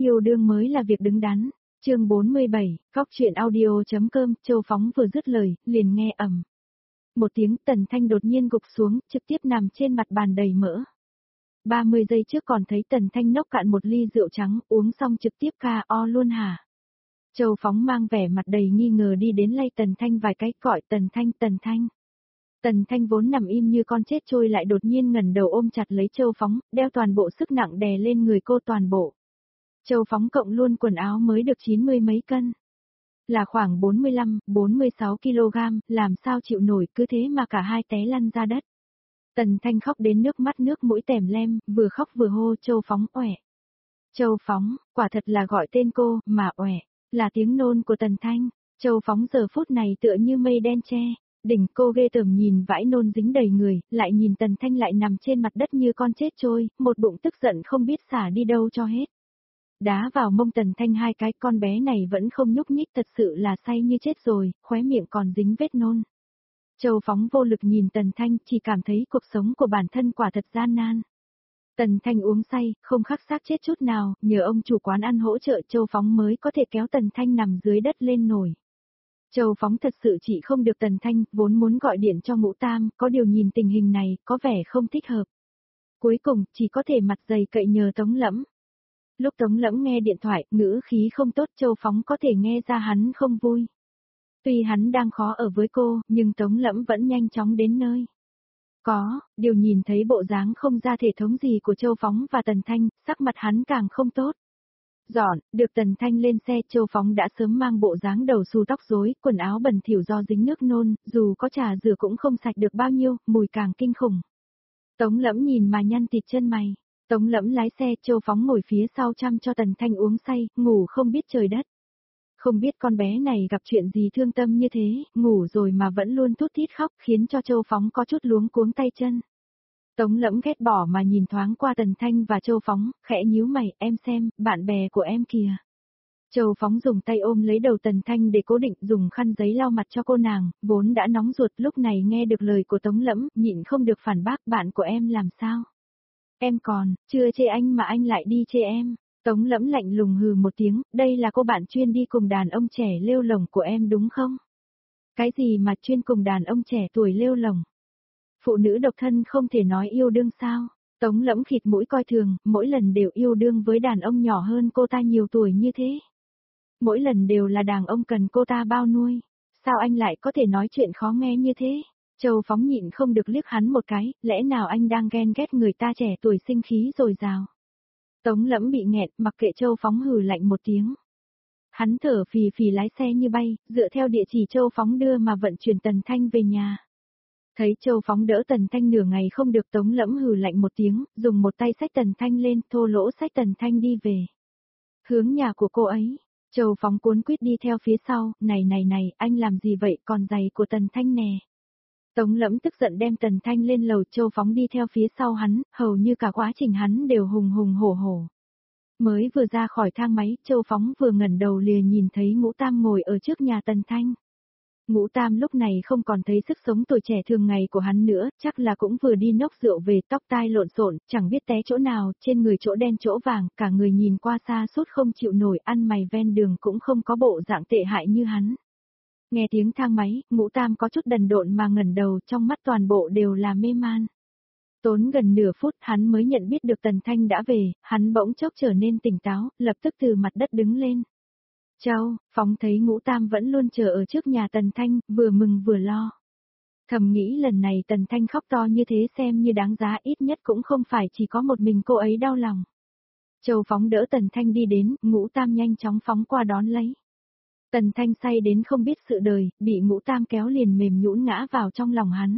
Yêu đương mới là việc đứng đắn. Chương 47, Góc truyện audio.com. Châu Phóng vừa dứt lời, liền nghe ầm một tiếng, Tần Thanh đột nhiên gục xuống, trực tiếp nằm trên mặt bàn đầy mỡ. 30 giây trước còn thấy Tần Thanh nốc cạn một ly rượu trắng, uống xong trực tiếp KO luôn hả? Châu Phóng mang vẻ mặt đầy nghi ngờ đi đến lay Tần Thanh vài cái, gọi Tần Thanh, Tần Thanh. Tần Thanh vốn nằm im như con chết trôi lại đột nhiên ngẩng đầu ôm chặt lấy Châu Phóng, đeo toàn bộ sức nặng đè lên người cô toàn bộ. Châu Phóng cộng luôn quần áo mới được 90 mấy cân. Là khoảng 45, 46 kg, làm sao chịu nổi, cứ thế mà cả hai té lăn ra đất. Tần Thanh khóc đến nước mắt nước mũi tèm lem, vừa khóc vừa hô Châu Phóng oẻ. Châu Phóng, quả thật là gọi tên cô, mà oẻ, là tiếng nôn của Tần Thanh. Châu Phóng giờ phút này tựa như mây đen che, đỉnh cô ghê tởm nhìn vãi nôn dính đầy người, lại nhìn Tần Thanh lại nằm trên mặt đất như con chết trôi, một bụng tức giận không biết xả đi đâu cho hết. Đá vào mông Tần Thanh hai cái, con bé này vẫn không nhúc nhích, thật sự là say như chết rồi, khóe miệng còn dính vết nôn. Châu Phóng vô lực nhìn Tần Thanh, chỉ cảm thấy cuộc sống của bản thân quả thật gian nan. Tần Thanh uống say, không khắc xác chết chút nào, nhờ ông chủ quán ăn hỗ trợ Châu Phóng mới có thể kéo Tần Thanh nằm dưới đất lên nổi. Châu Phóng thật sự chỉ không được Tần Thanh, vốn muốn gọi điện cho Ngũ Tam, có điều nhìn tình hình này, có vẻ không thích hợp. Cuối cùng, chỉ có thể mặt dày cậy nhờ Tống Lẫm. Lúc Tống Lẫm nghe điện thoại, ngữ khí không tốt, Châu Phóng có thể nghe ra hắn không vui. Tuy hắn đang khó ở với cô, nhưng Tống Lẫm vẫn nhanh chóng đến nơi. Điều nhìn thấy bộ dáng không ra thể thống gì của Châu Phóng và Tần Thanh, sắc mặt hắn càng không tốt. Được Tần Thanh lên xe, Châu Phóng đã sớm mang bộ dáng đầu xù tóc rối, quần áo bẩn thỉu do dính nước nôn, dù có trà rửa cũng không sạch được bao nhiêu, mùi càng kinh khủng. Tống Lẫm nhìn mà nhăn tịt chân mày. Tống Lẫm lái xe, Châu Phóng ngồi phía sau chăm cho Tần Thanh uống say, ngủ không biết trời đất. Không biết con bé này gặp chuyện gì thương tâm như thế, ngủ rồi mà vẫn luôn thút thít khóc, khiến cho Châu Phóng có chút luống cuống tay chân. Tống Lẫm ghét bỏ mà nhìn thoáng qua Tần Thanh và Châu Phóng, khẽ nhíu mày, em xem, bạn bè của em kìa. Châu Phóng dùng tay ôm lấy đầu Tần Thanh để cố định, dùng khăn giấy lau mặt cho cô nàng, vốn đã nóng ruột, lúc này nghe được lời của Tống Lẫm, nhịn không được phản bác, bạn của em làm sao? Em còn, chưa chê anh mà anh lại đi chê em. Tống Lẫm lạnh lùng hừ một tiếng, đây là cô bạn chuyên đi cùng đàn ông trẻ lêu lổng của em đúng không? Cái gì mà chuyên cùng đàn ông trẻ tuổi lêu lổng? Phụ nữ độc thân không thể nói yêu đương sao? Tống Lẫm khịt mũi coi thường, mỗi lần đều yêu đương với đàn ông nhỏ hơn cô ta nhiều tuổi như thế. Mỗi lần đều là đàn ông cần cô ta bao nuôi. Sao anh lại có thể nói chuyện khó nghe như thế? Châu Phóng nhịn không được liếc hắn một cái, lẽ nào anh đang ghen ghét người ta trẻ tuổi sinh khí dồi dào? Tống Lẫm bị nghẹn, mặc kệ Châu Phóng hừ lạnh một tiếng. Hắn thở phì phì lái xe như bay, dựa theo địa chỉ Châu Phóng đưa mà vận chuyển Tần Thanh về nhà. Thấy Châu Phóng đỡ Tần Thanh nửa ngày không được, Tống Lẫm hừ lạnh một tiếng, dùng một tay xách Tần Thanh lên, thô lỗ xách Tần Thanh đi về. Hướng nhà của cô ấy. Châu Phóng cuốn quýt đi theo phía sau, này, anh làm gì vậy, còn giày của Tần Thanh nè. Tống Lẫm tức giận đem Tần Thanh lên lầu, Châu Phóng đi theo phía sau hắn, hầu như cả quá trình hắn đều hùng hùng hổ hổ. Mới vừa ra khỏi thang máy, Châu Phóng vừa ngẩng đầu lìa nhìn thấy Ngũ Tam ngồi ở trước nhà Tần Thanh. Ngũ Tam lúc này không còn thấy sức sống tuổi trẻ thường ngày của hắn nữa, chắc là cũng vừa đi nốc rượu về, tóc tai lộn xộn, chẳng biết té chỗ nào, trên người chỗ đen chỗ vàng, cả người nhìn qua xa sút không chịu nổi, ăn mày ven đường cũng không có bộ dạng tệ hại như hắn. Nghe tiếng thang máy, Ngũ Tam có chút đần độn mà ngẩng đầu, trong mắt toàn bộ đều là mê man. Tốn gần nửa phút hắn mới nhận biết được Tần Thanh đã về, hắn bỗng chốc trở nên tỉnh táo, lập tức từ mặt đất đứng lên. Châu, Phóng thấy Ngũ Tam vẫn luôn chờ ở trước nhà Tần Thanh, vừa mừng vừa lo. Thầm nghĩ lần này Tần Thanh khóc to như thế xem như đáng giá, ít nhất cũng không phải chỉ có một mình cô ấy đau lòng. Châu Phóng đỡ Tần Thanh đi đến, Ngũ Tam nhanh chóng phóng qua đón lấy. Tần Thanh say đến không biết sự đời, bị Ngũ Tam kéo liền mềm nhũn ngã vào trong lòng hắn.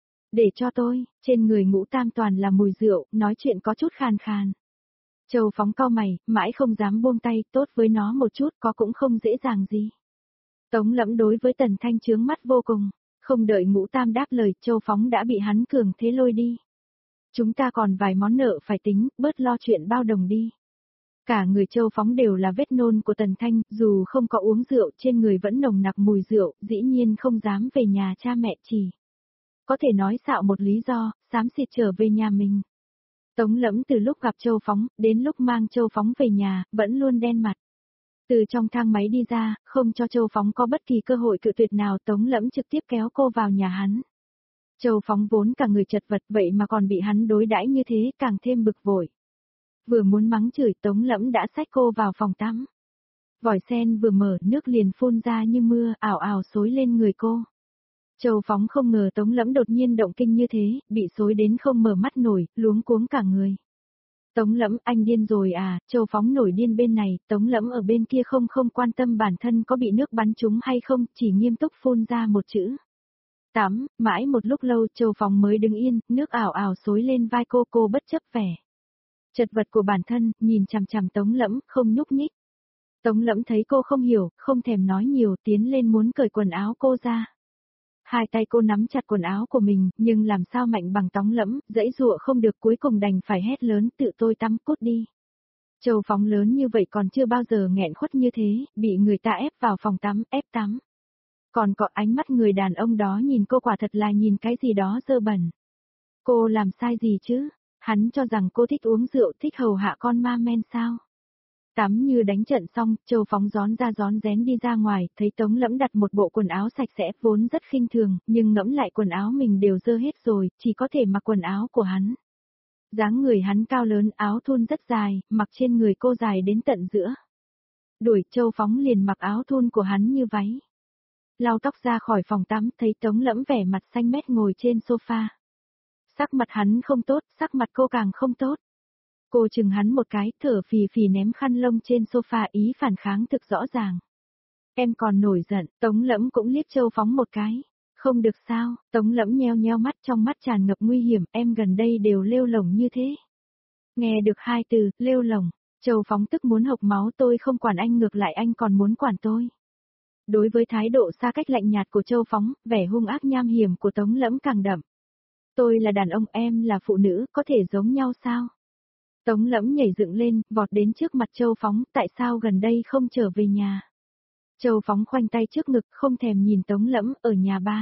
Để cho tôi, trên người Ngũ Tam toàn là mùi rượu, nói chuyện có chút khàn khàn. Châu Phóng cau mày, mãi không dám buông tay, tốt với nó một chút có cũng không dễ dàng gì. Tống Lẫm đối với Tần Thanh chướng mắt vô cùng, không đợi Ngũ Tam đáp lời, Châu Phóng đã bị hắn cường thế lôi đi. Chúng ta còn vài món nợ phải tính, bớt lo chuyện bao đồng đi. Cả người Châu Phóng đều là vết nôn của Tần Thanh, dù không có uống rượu trên người vẫn nồng nặc mùi rượu, dĩ nhiên không dám về nhà cha mẹ chỉ. Có thể nói xạo một lý do, xám xịt trở về nhà mình. Tống Lẫm từ lúc gặp Châu Phóng, đến lúc mang Châu Phóng về nhà, vẫn luôn đen mặt. Từ trong thang máy đi ra, không cho Châu Phóng có bất kỳ cơ hội cự tuyệt nào, Tống Lẫm trực tiếp kéo cô vào nhà hắn. Châu Phóng vốn cả người chật vật vậy mà còn bị hắn đối đãi như thế, càng thêm bực vội. Vừa muốn mắng chửi, Tống Lẫm đã xách cô vào phòng tắm. Vòi sen vừa mở, nước liền phun ra như mưa, ảo ảo xối lên người cô. Châu Phóng không ngờ Tống Lẫm đột nhiên động kinh như thế, bị xối đến không mở mắt nổi, luống cuống cả người. Tống Lẫm, anh điên rồi à? Châu Phóng nổi điên bên này, Tống Lẫm ở bên kia không quan tâm bản thân có bị nước bắn trúng hay không, chỉ nghiêm túc phun ra một chữ. Tắm, mãi một lúc lâu Châu Phóng mới đứng yên, nước ảo ảo xối lên vai cô bất chấp vẻ chật vật của bản thân, nhìn chằm chằm Tống Lẫm, không nhúc nhích. Tống Lẫm thấy cô không hiểu, không thèm nói nhiều, tiến lên muốn cởi quần áo cô ra. Hai tay cô nắm chặt quần áo của mình, nhưng làm sao mạnh bằng Tống Lẫm, giãy giụa không được, cuối cùng đành phải hét lớn, tự tôi tắm, cút đi. Châu Phóng lớn như vậy còn chưa bao giờ nghẹn khuất như thế, bị người ta ép vào phòng tắm, ép tắm. Còn có ánh mắt người đàn ông đó nhìn cô quả thật là nhìn cái gì đó dơ bẩn. Cô làm sai gì chứ? Hắn cho rằng cô thích uống rượu, thích hầu hạ con ma men sao? Tắm như đánh trận xong, Châu Phóng rón ra rón rén đi ra ngoài, thấy Tống Lẫm đặt một bộ quần áo sạch sẽ, vốn rất khinh thường, nhưng ngẫm lại quần áo mình đều dơ hết rồi, chỉ có thể mặc quần áo của hắn. Dáng người hắn cao lớn, áo thun rất dài, mặc trên người cô dài đến tận giữa. Đuổi, Châu Phóng liền mặc áo thun của hắn như váy. Lau tóc ra khỏi phòng tắm, thấy Tống Lẫm vẻ mặt xanh mét ngồi trên sofa. Sắc mặt hắn không tốt, sắc mặt cô càng không tốt. Cô chừng hắn một cái, thở phì phì ném khăn lông trên sofa, ý phản kháng thực rõ ràng. Em còn nổi giận, Tống Lẫm cũng liếc Châu Phóng một cái. Không được sao, Tống Lẫm nheo nheo mắt, trong mắt tràn ngập nguy hiểm, em gần đây đều lêu lổng như thế. Nghe được hai từ, lêu lổng, Châu Phóng tức muốn hộc máu, tôi không quản anh, ngược lại anh còn muốn quản tôi. Đối với thái độ xa cách lạnh nhạt của Châu Phóng, vẻ hung ác nham hiểm của Tống Lẫm càng đậm. Tôi là đàn ông, em là phụ nữ, có thể giống nhau sao? Tống Lẫm nhảy dựng lên, vọt đến trước mặt Châu Phóng, tại sao gần đây không trở về nhà? Châu Phóng khoanh tay trước ngực, không thèm nhìn Tống Lẫm, ở nhà ba.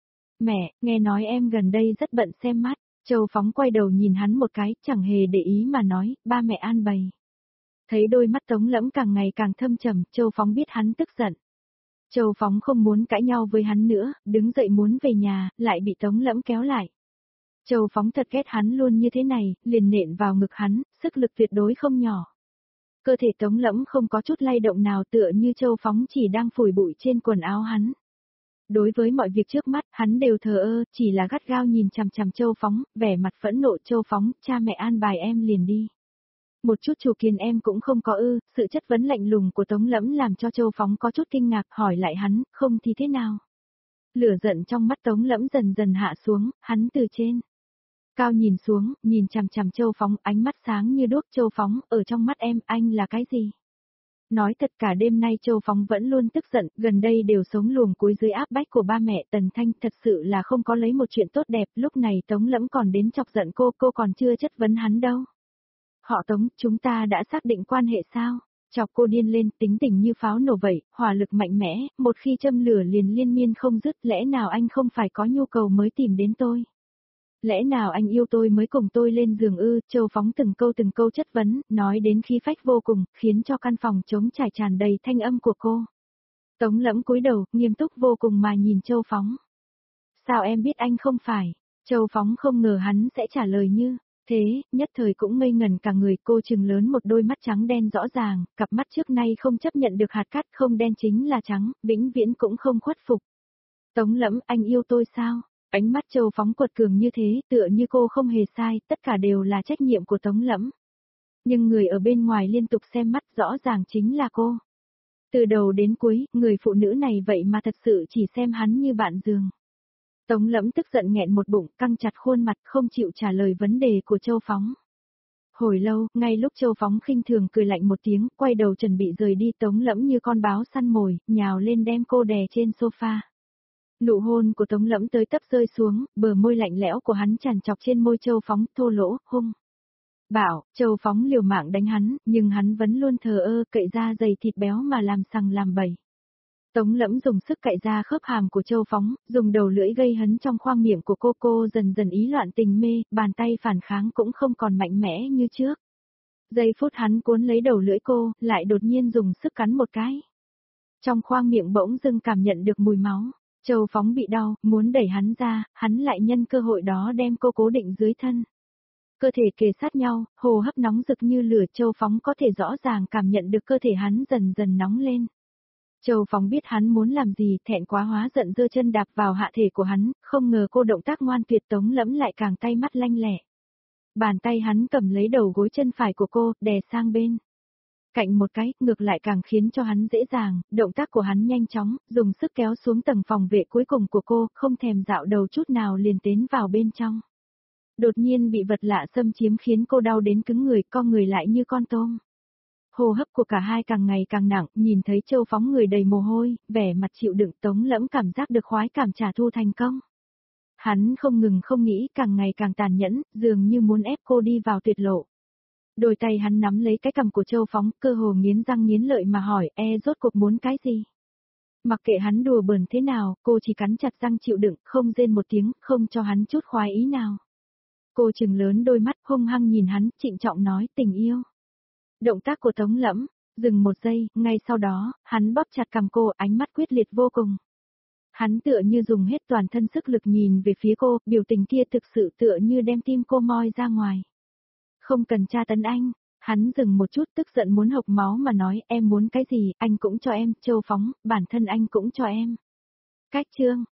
Mẹ, nghe nói em gần đây rất bận xem mắt. Châu Phóng quay đầu nhìn hắn một cái, chẳng hề để ý mà nói, ba mẹ an bày. Thấy đôi mắt Tống Lẫm càng ngày càng thâm trầm, Châu Phóng biết hắn tức giận. Châu Phóng không muốn cãi nhau với hắn nữa, đứng dậy muốn về nhà, lại bị Tống Lẫm kéo lại. Châu Phóng thật ghét hắn luôn như thế này, liền nện vào ngực hắn, sức lực tuyệt đối không nhỏ. Cơ thể Tống Lẫm không có chút lay động nào, tựa như Châu Phóng chỉ đang phủi bụi trên quần áo hắn. Đối với mọi việc trước mắt, hắn đều thờ ơ, chỉ là gắt gao nhìn chằm chằm Châu Phóng, vẻ mặt phẫn nộ. Châu Phóng, cha mẹ an bài em liền đi. Một chút chủ kiến em cũng không có ư? Sự chất vấn lạnh lùng của Tống Lẫm làm cho Châu Phóng có chút kinh ngạc, hỏi lại hắn, không thì thế nào? Lửa giận trong mắt Tống Lẫm dần dần hạ xuống, hắn từ trên cao nhìn xuống, nhìn chằm chằm Châu Phóng, ánh mắt sáng như đuốc. Châu Phóng, ở trong mắt em, anh là cái gì? Nói thật cả đêm nay Châu Phóng vẫn luôn tức giận, gần đây đều sống luồng cuối dưới áp bách của ba mẹ Tần Thanh, thật sự là không có lấy một chuyện tốt đẹp, lúc này Tống Lẫm còn đến chọc giận cô còn chưa chất vấn hắn đâu. Họ Tống, chúng ta đã xác định quan hệ sao? Chọc cô điên lên, tính tình như pháo nổ vậy, hỏa lực mạnh mẽ, một khi châm lửa liền liên miên không dứt, lẽ nào anh không phải có nhu cầu mới tìm đến tôi? Lẽ nào anh yêu tôi mới cùng tôi lên giường ư? Châu Phóng từng câu chất vấn, nói đến khí phách vô cùng, khiến cho căn phòng trống trải tràn đầy thanh âm của cô. Tống Lẫm cúi đầu, nghiêm túc vô cùng mà nhìn Châu Phóng. Sao em biết anh không phải? Châu Phóng không ngờ hắn sẽ trả lời như thế, nhất thời cũng ngây ngẩn cả người. Cô trừng lớn một đôi mắt trắng đen rõ ràng, cặp mắt trước nay không chấp nhận được hạt cát, không đen chính là trắng, vĩnh viễn cũng không khuất phục. Tống Lẫm, anh yêu tôi sao? Ánh mắt Châu Phóng quật cường như thế, tựa như cô không hề sai, tất cả đều là trách nhiệm của Tống Lẫm. Nhưng người ở bên ngoài liên tục xem mắt, rõ ràng chính là cô. Từ đầu đến cuối, người phụ nữ này vậy mà thật sự chỉ xem hắn như bạn giường. Tống Lẫm tức giận nghẹn một bụng, căng chặt khuôn mặt, không chịu trả lời vấn đề của Châu Phóng. Hồi lâu, ngay lúc Châu Phóng khinh thường cười lạnh một tiếng, quay đầu chuẩn bị rời đi, Tống Lẫm như con báo săn mồi, nhào lên đem cô đè trên sofa. Nụ hôn của Tống Lẫm tới tấp rơi xuống, bờ môi lạnh lẽo của hắn tràn chọc trên môi Châu Phóng, thô lỗ, hung. Bảo, Châu Phóng liều mạng đánh hắn, nhưng hắn vẫn luôn thờ ơ, cậy ra giày thịt béo mà làm sằng làm bậy. Tống Lẫm dùng sức cạy ra khớp hàm của Châu Phóng, dùng đầu lưỡi gây hấn trong khoang miệng của cô dần dần ý loạn tình mê, bàn tay phản kháng cũng không còn mạnh mẽ như trước. Giây phút hắn cuốn lấy đầu lưỡi cô, lại đột nhiên dùng sức cắn một cái. Trong khoang miệng bỗng dưng cảm nhận được mùi máu. Châu Phóng bị đau, muốn đẩy hắn ra, hắn lại nhân cơ hội đó đem cô cố định dưới thân. Cơ thể kề sát nhau, hô hấp nóng rực như lửa. Châu Phóng có thể rõ ràng cảm nhận được cơ thể hắn dần dần nóng lên. Châu Phóng biết hắn muốn làm gì, thẹn quá hóa giận giơ chân đạp vào hạ thể của hắn, không ngờ cô động tác ngoan tuyệt. Tống Lẫm lại càng tay mắt lanh lẹ. Bàn tay hắn cầm lấy đầu gối chân phải của cô, đè sang bên. Cạnh một cái, ngược lại càng khiến cho hắn dễ dàng, động tác của hắn nhanh chóng, dùng sức kéo xuống tầng phòng vệ cuối cùng của cô, không thèm dạo đầu chút nào liền tiến vào bên trong. Đột nhiên bị vật lạ xâm chiếm khiến cô đau đến cứng người, co người lại như con tôm. Hô hấp của cả hai càng ngày càng nặng, nhìn thấy Châu Phóng người đầy mồ hôi, vẻ mặt chịu đựng. Tống Lẫm cảm giác được khoái cảm trả thù thành công. Hắn không ngừng không nghĩ, càng ngày càng tàn nhẫn, dường như muốn ép cô đi vào tuyệt lộ. Đôi tay hắn nắm lấy cái cằm của Châu Phóng, cơ hồ nghiến răng nghiến lợi mà hỏi, rốt cuộc muốn cái gì? Mặc kệ hắn đùa bỡn thế nào, cô chỉ cắn chặt răng chịu đựng, không rên một tiếng, không cho hắn chút khoái ý nào. Cô trừng lớn đôi mắt hung hăng nhìn hắn, trịnh trọng nói, tình yêu. Động tác của Tống Lẫm, dừng một giây, ngay sau đó, hắn bóp chặt cằm cô, ánh mắt quyết liệt vô cùng. Hắn tựa như dùng hết toàn thân sức lực nhìn về phía cô, biểu tình kia thực sự tựa như đem tim cô moi ra ngoài. Không cần tra tấn anh, hắn dừng một chút tức giận muốn hộc máu mà nói, em muốn cái gì, anh cũng cho em. Châu Phóng, bản thân anh cũng cho em. Cách chương.